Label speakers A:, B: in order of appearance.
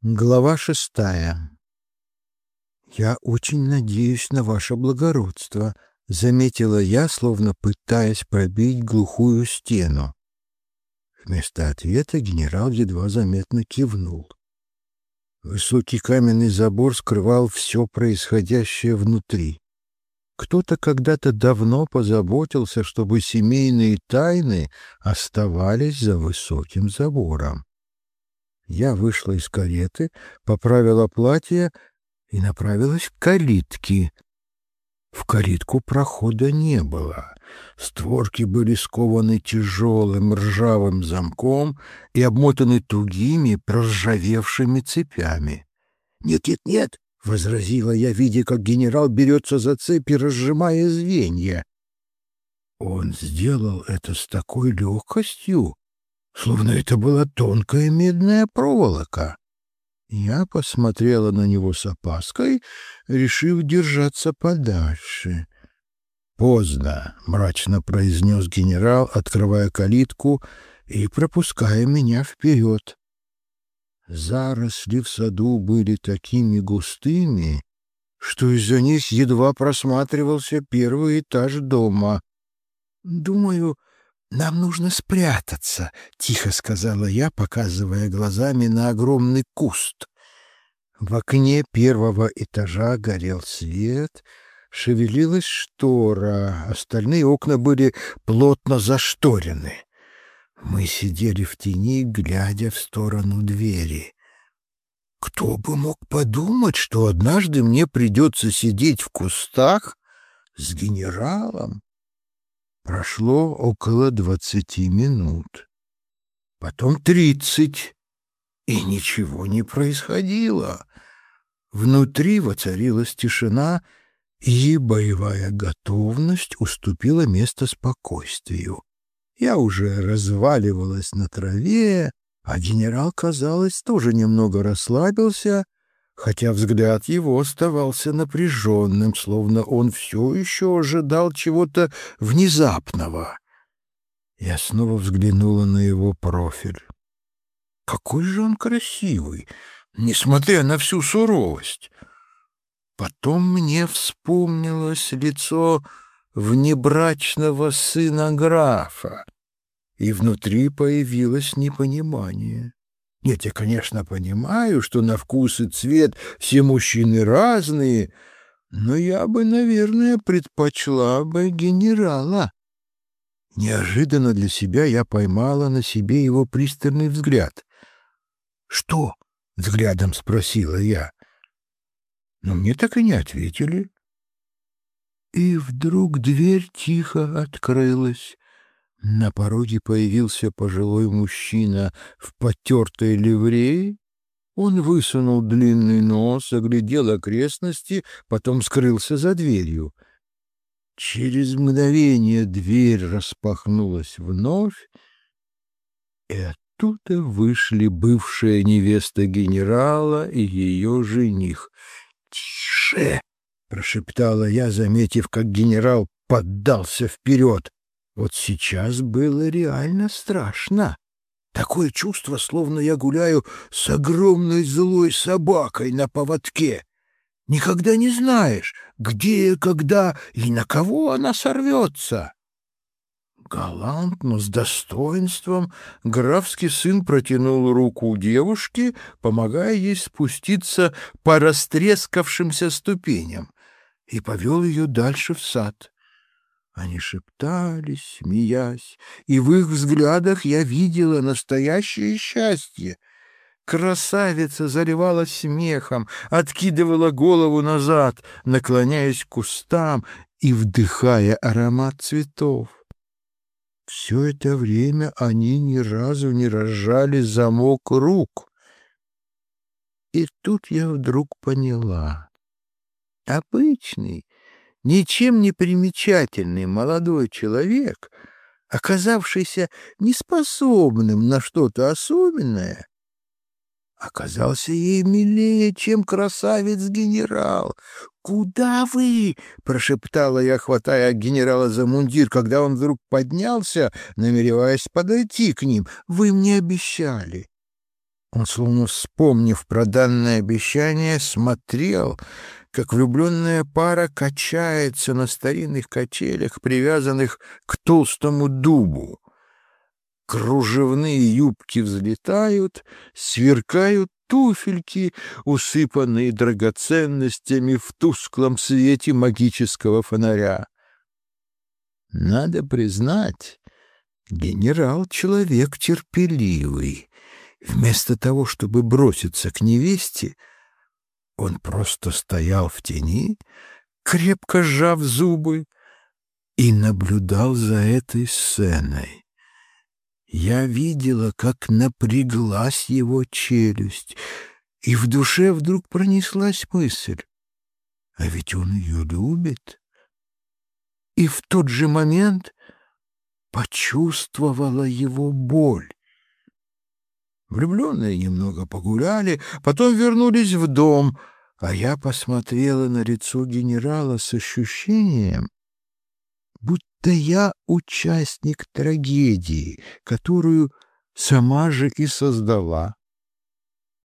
A: Глава 6. «Я очень надеюсь на ваше благородство», — заметила я, словно пытаясь пробить глухую стену. Вместо ответа генерал едва заметно кивнул. Высокий каменный забор скрывал все происходящее внутри. Кто-то когда-то давно позаботился, чтобы семейные тайны оставались за высоким забором. Я вышла из кареты, поправила платье и направилась к калитке. В калитку прохода не было. Створки были скованы тяжелым ржавым замком и обмотаны тугими проржавевшими цепями. «Нет, нет, нет!» — возразила я, видя, как генерал берется за цепи, разжимая звенья. Он сделал это с такой легкостью, словно это была тонкая медная проволока. Я посмотрела на него с опаской, решив держаться подальше. «Поздно», — мрачно произнес генерал, открывая калитку и пропуская меня вперед. Заросли в саду были такими густыми, что из-за них едва просматривался первый этаж дома. «Думаю, нам нужно спрятаться», — тихо сказала я, показывая глазами на огромный куст. В окне первого этажа горел свет, шевелилась штора, остальные окна были плотно зашторены. Мы сидели в тени, глядя в сторону двери. Кто бы мог подумать, что однажды мне придется сидеть в кустах с генералом? Прошло около 20 минут, потом 30, и ничего не происходило. Внутри воцарилась тишина, и боевая готовность уступила место спокойствию. Я уже разваливалась на траве, а генерал, казалось, тоже немного расслабился, хотя взгляд его оставался напряженным, словно он все еще ожидал чего-то внезапного. Я снова взглянула на его профиль. Какой же он красивый, несмотря на всю суровость. Потом мне вспомнилось лицо внебрачного сына графа, и внутри появилось непонимание. Нет, я, конечно, понимаю, что на вкус и цвет все мужчины разные, но я бы, наверное, предпочла бы генерала. Неожиданно для себя я поймала на себе его пристальный взгляд. «Что?» — взглядом спросила я. Но мне так и не ответили. И вдруг дверь тихо открылась. На пороге появился пожилой мужчина в потертой ливрее. Он высунул длинный нос, оглядел окрестности, потом скрылся за дверью. Через мгновение дверь распахнулась вновь, и оттуда вышли бывшая невеста генерала и ее жених. «Тише!» — прошептала я, заметив, как генерал поддался вперед. Вот сейчас было реально страшно. Такое чувство, словно я гуляю с огромной злой собакой на поводке. Никогда не знаешь, где, когда и на кого она сорвется. Галантно, с достоинством, графский сын протянул руку девушке, помогая ей спуститься по растрескавшимся ступеням, и повел ее дальше в сад. Они шептались, смеясь, и в их взглядах я видела настоящее счастье. Красавица заливалась смехом, откидывала голову назад, наклоняясь к кустам и вдыхая аромат цветов. Все это время они ни разу не разжали замок рук. И тут я вдруг поняла. Обычный, ничем не примечательный молодой человек, оказавшийся неспособным на что-то особенное, оказался ей милее, чем красавец-генерал. «Куда вы?» — прошептала я, хватая генерала за мундир, когда он вдруг поднялся, намереваясь подойти к ним. «Вы мне обещали». Он, словно вспомнив про данное обещание, смотрел, как влюбленная пара качается на старинных качелях, привязанных к толстому дубу. Кружевные юбки взлетают, сверкают туфельки, усыпанные драгоценностями в тусклом свете магического фонаря. Надо признать, генерал — человек терпеливый. Вместо того, чтобы броситься к невесте, он просто стоял в тени, крепко сжав зубы, и наблюдал за этой сценой. Я видела, как напряглась его челюсть, и в душе вдруг пронеслась мысль: а ведь он ее любит. И в тот же момент почувствовала его боль. Влюбленные немного погуляли, потом вернулись в дом, а я посмотрела на лицо генерала с ощущением, будто я участник трагедии, которую сама же и создала.